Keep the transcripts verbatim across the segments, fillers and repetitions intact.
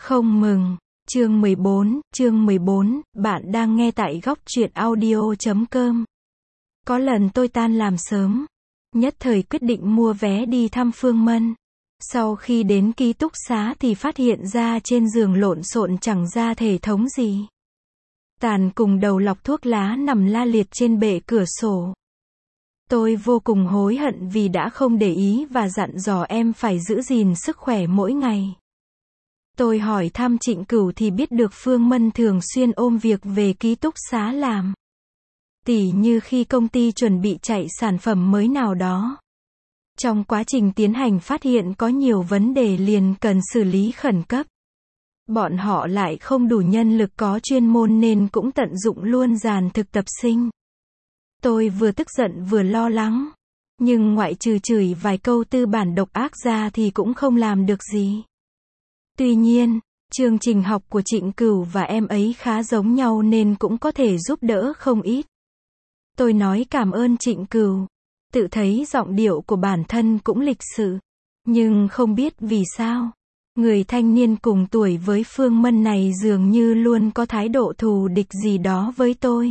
Không mừng. Chương mười bốn, chương mười bốn, bạn đang nghe tại góc truyện audio chấm com. Có lần tôi tan làm sớm, nhất thời quyết định mua vé đi thăm Phương Mân. Sau khi đến ký túc xá thì phát hiện ra trên giường lộn xộn chẳng ra thể thống gì. Tàn cùng đầu lọc thuốc lá nằm la liệt trên bệ cửa sổ. Tôi vô cùng hối hận vì đã không để ý và dặn dò em phải giữ gìn sức khỏe mỗi ngày. Tôi hỏi thăm Trịnh Cửu thì biết được Phương Mân thường xuyên ôm việc về ký túc xá làm. Tỉ như khi công ty chuẩn bị chạy sản phẩm mới nào đó. Trong quá trình tiến hành phát hiện có nhiều vấn đề liền cần xử lý khẩn cấp. Bọn họ lại không đủ nhân lực có chuyên môn nên cũng tận dụng luôn dàn thực tập sinh. Tôi vừa tức giận vừa lo lắng. Nhưng ngoại trừ chửi vài câu tư bản độc ác ra thì cũng không làm được gì. Tuy nhiên, chương trình học của Trịnh Cửu và em ấy khá giống nhau nên cũng có thể giúp đỡ không ít. Tôi nói cảm ơn Trịnh Cửu. Tự thấy giọng điệu của bản thân cũng lịch sự. Nhưng không biết vì sao. Người thanh niên cùng tuổi với Phương Mân này dường như luôn có thái độ thù địch gì đó với tôi.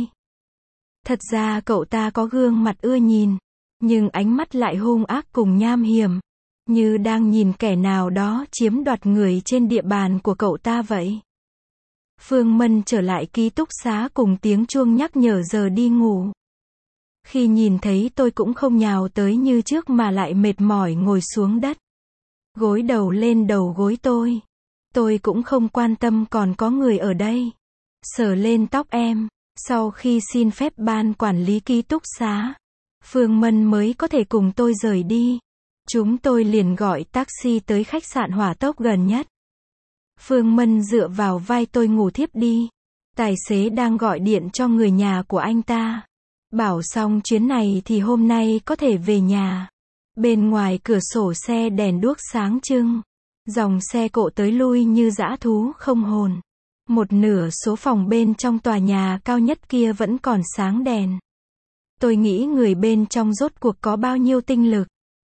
Thật ra cậu ta có gương mặt ưa nhìn. Nhưng ánh mắt lại hung ác cùng nham hiểm. Như đang nhìn kẻ nào đó chiếm đoạt người trên địa bàn của cậu ta vậy. Phương Mân trở lại ký túc xá cùng tiếng chuông nhắc nhở giờ đi ngủ. Khi nhìn thấy tôi cũng không nhào tới như trước mà lại mệt mỏi ngồi xuống đất. Gối đầu lên đầu gối tôi. Tôi cũng không quan tâm còn có người ở đây. Sờ lên tóc em. Sau khi xin phép ban quản lý ký túc xá, Phương Mân mới có thể cùng tôi rời đi. Chúng tôi liền gọi taxi tới khách sạn hỏa tốc gần nhất. Phương Mân dựa vào vai tôi ngủ thiếp đi. Tài xế đang gọi điện cho người nhà của anh ta. Bảo xong chuyến này thì hôm nay có thể về nhà. Bên ngoài cửa sổ xe đèn đuốc sáng trưng. Dòng xe cộ tới lui như dã thú không hồn. Một nửa số phòng bên trong tòa nhà cao nhất kia vẫn còn sáng đèn. Tôi nghĩ người bên trong rốt cuộc có bao nhiêu tinh lực.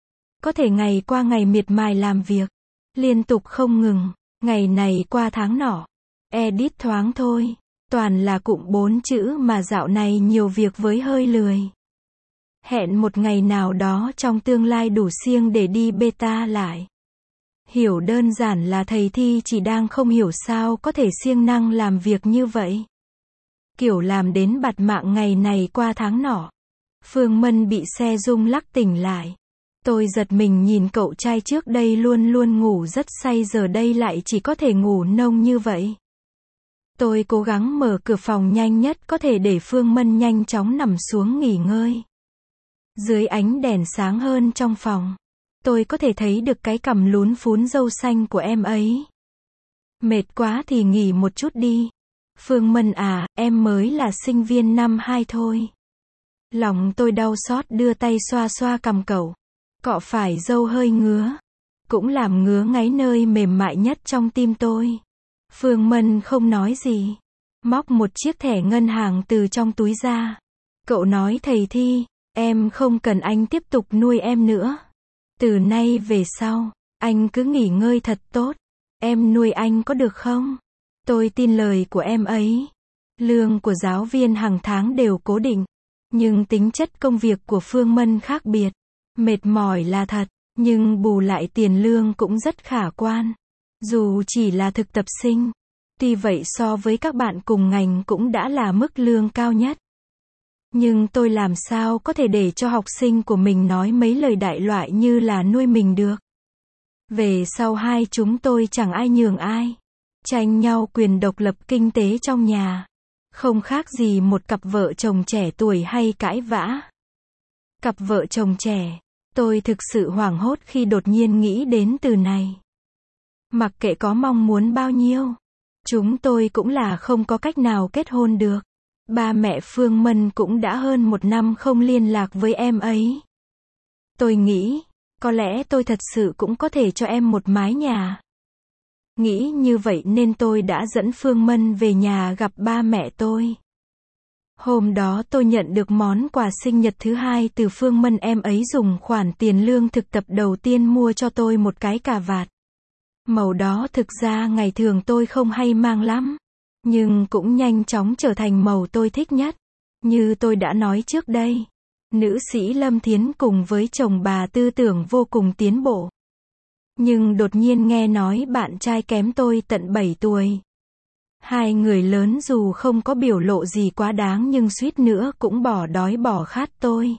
Có thể ngày qua ngày miệt mài làm việc. Liên tục không ngừng. Ngày này qua tháng nọ. Edit thoáng thôi. Toàn là cụm bốn chữ mà dạo này nhiều việc với hơi lười. Hẹn một ngày nào đó trong tương lai đủ siêng để đi beta lại. Hiểu đơn giản là thầy Thi chỉ đang không hiểu sao có thể siêng năng làm việc như vậy. Kiểu làm đến bạt mạng ngày này qua tháng nọ. Phương Mân bị xe rung lắc tỉnh lại. Tôi giật mình nhìn cậu trai trước đây luôn luôn ngủ rất say giờ đây lại chỉ có thể ngủ nông như vậy. Tôi cố gắng mở cửa phòng nhanh nhất có thể để Phương Mân nhanh chóng nằm xuống nghỉ ngơi. Dưới ánh đèn sáng hơn trong phòng, tôi có thể thấy được cái cằm lún phún râu xanh của em ấy. Mệt quá thì nghỉ một chút đi. Phương Mân à, em mới là sinh viên năm hai thôi. Lòng tôi đau xót đưa tay xoa xoa cằm cậu. Cọ phải râu hơi ngứa. Cũng làm ngứa ngáy nơi mềm mại nhất trong tim tôi. Phương Mân không nói gì. Móc một chiếc thẻ ngân hàng từ trong túi ra. Cậu nói thầy Thi, em không cần anh tiếp tục nuôi em nữa. Từ nay về sau, anh cứ nghỉ ngơi thật tốt. Em nuôi anh có được không? Tôi tin lời của em ấy. Lương của giáo viên hàng tháng đều cố định. Nhưng tính chất công việc của Phương Mân khác biệt. Mệt mỏi là thật, nhưng bù lại tiền lương cũng rất khả quan. Dù chỉ là thực tập sinh. Tuy vậy so với các bạn cùng ngành cũng đã là mức lương cao nhất. Nhưng tôi làm sao có thể để cho học sinh của mình nói mấy lời đại loại như là nuôi mình được. Về sau hai chúng tôi chẳng ai nhường ai. Tranh nhau quyền độc lập kinh tế trong nhà. Không khác gì một cặp vợ chồng trẻ tuổi hay cãi vã. Cặp vợ chồng trẻ. Tôi thực sự hoảng hốt khi đột nhiên nghĩ đến từ này. Mặc kệ có mong muốn bao nhiêu. Chúng tôi cũng là không có cách nào kết hôn được. Ba mẹ Phương Mân cũng đã hơn một năm không liên lạc với em ấy. Tôi nghĩ, có lẽ tôi thật sự cũng có thể cho em một mái nhà. Nghĩ như vậy nên tôi đã dẫn Phương Mân về nhà gặp ba mẹ tôi. Hôm đó tôi nhận được món quà sinh nhật thứ hai từ Phương Mân, em ấy dùng khoản tiền lương thực tập đầu tiên mua cho tôi một cái cà vạt. Màu đó thực ra ngày thường tôi không hay mang lắm, nhưng cũng nhanh chóng trở thành màu tôi thích nhất. Như tôi đã nói trước đây, nữ sĩ Lâm Thiến cùng với chồng bà tư tưởng vô cùng tiến bộ. Nhưng đột nhiên nghe nói bạn trai kém tôi tận bảy tuổi. Hai người lớn dù không có biểu lộ gì quá đáng nhưng suýt nữa cũng bỏ đói bỏ khát tôi.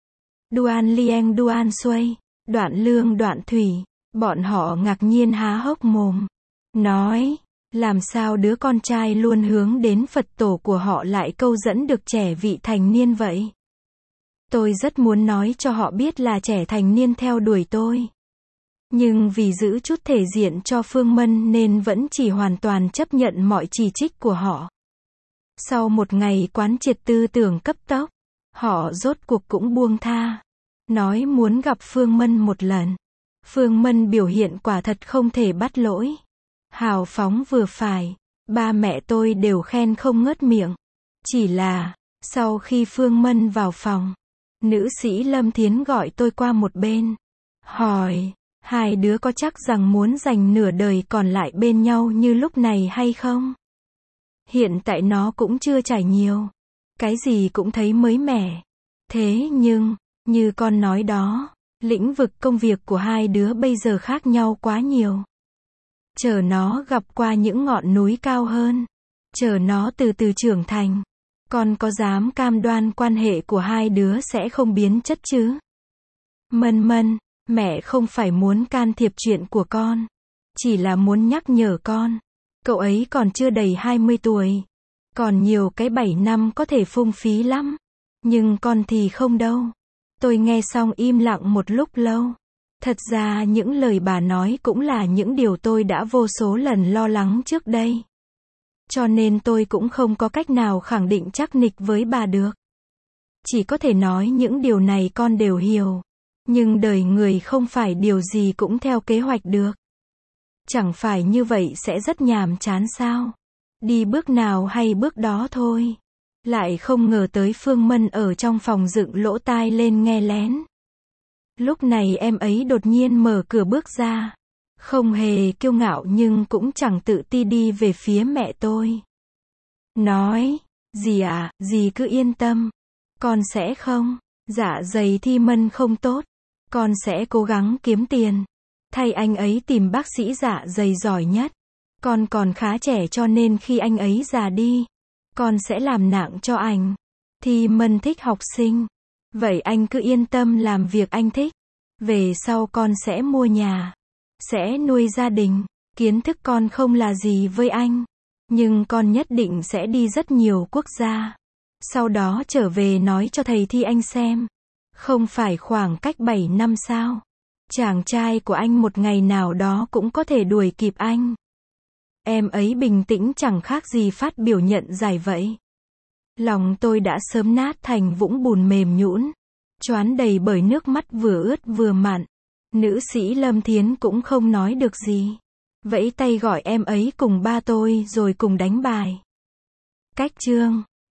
Đoan Lieng Đoan Xuây, Đoạn Lương Đoạn Thủy, bọn họ ngạc nhiên há hốc mồm. Nói, làm sao đứa con trai luôn hướng đến Phật tổ của họ lại câu dẫn được trẻ vị thành niên vậy? Tôi rất muốn nói cho họ biết là trẻ thành niên theo đuổi tôi. Nhưng vì giữ chút thể diện cho Phương Mân nên vẫn chỉ hoàn toàn chấp nhận mọi chỉ trích của họ. Sau một ngày quán triệt tư tưởng cấp tốc, họ rốt cuộc cũng buông tha. Nói muốn gặp Phương Mân một lần. Phương Mân biểu hiện quả thật không thể bắt lỗi. Hào phóng vừa phải. Ba mẹ tôi đều khen không ngớt miệng. Chỉ là, sau khi Phương Mân vào phòng, nữ sĩ Lâm Thiến gọi tôi qua một bên. Hỏi, hai đứa có chắc rằng muốn dành nửa đời còn lại bên nhau như lúc này hay không? Hiện tại nó cũng chưa trải nhiều. Cái gì cũng thấy mới mẻ. Thế nhưng, như con nói đó, lĩnh vực công việc của hai đứa bây giờ khác nhau quá nhiều. Chờ nó gặp qua những ngọn núi cao hơn. Chờ nó từ từ trưởng thành. Con có dám cam đoan quan hệ của hai đứa sẽ không biến chất chứ? Mân Mân, mẹ không phải muốn can thiệp chuyện của con. Chỉ là muốn nhắc nhở con. Cậu ấy còn chưa đầy hai mươi tuổi. Còn nhiều cái bảy năm có thể phung phí lắm. Nhưng con thì không đâu. Tôi nghe xong im lặng một lúc lâu. Thật ra những lời bà nói cũng là những điều tôi đã vô số lần lo lắng trước đây. Cho nên tôi cũng không có cách nào khẳng định chắc nịch với bà được. Chỉ có thể nói những điều này con đều hiểu. Nhưng đời người không phải điều gì cũng theo kế hoạch được. Chẳng phải như vậy sẽ rất nhàm chán sao? Đi bước nào hay bước đó thôi. Lại không ngờ tới Phương Mân ở trong phòng dựng lỗ tai lên nghe lén. Lúc này em ấy đột nhiên mở cửa bước ra. Không hề kiêu ngạo nhưng cũng chẳng tự ti đi về phía mẹ tôi. Nói, dì à, dì cứ yên tâm. Con sẽ không, dạ dày Thi Mân không tốt. Con sẽ cố gắng kiếm tiền. Thay anh ấy tìm bác sĩ dạ dày giỏi nhất. Con còn khá trẻ cho nên khi anh ấy già đi, con sẽ làm nặng cho anh. Thi Mân thích học sinh. Vậy anh cứ yên tâm làm việc anh thích. Về sau con sẽ mua nhà. Sẽ nuôi gia đình. Kiến thức con không là gì với anh. Nhưng con nhất định sẽ đi rất nhiều quốc gia. Sau đó trở về nói cho thầy Thi anh xem. Không phải khoảng cách bảy năm sao? Chàng trai của anh một ngày nào đó cũng có thể đuổi kịp anh. Em ấy bình tĩnh chẳng khác gì phát biểu nhận giải vậy. Lòng tôi đã sớm nát thành vũng bùn mềm nhũn, choán đầy bởi nước mắt vừa ướt vừa mặn. Nữ sĩ Lâm Thiến cũng không nói được gì. Vẫy tay gọi em ấy cùng ba tôi rồi cùng đánh bài. Cách chương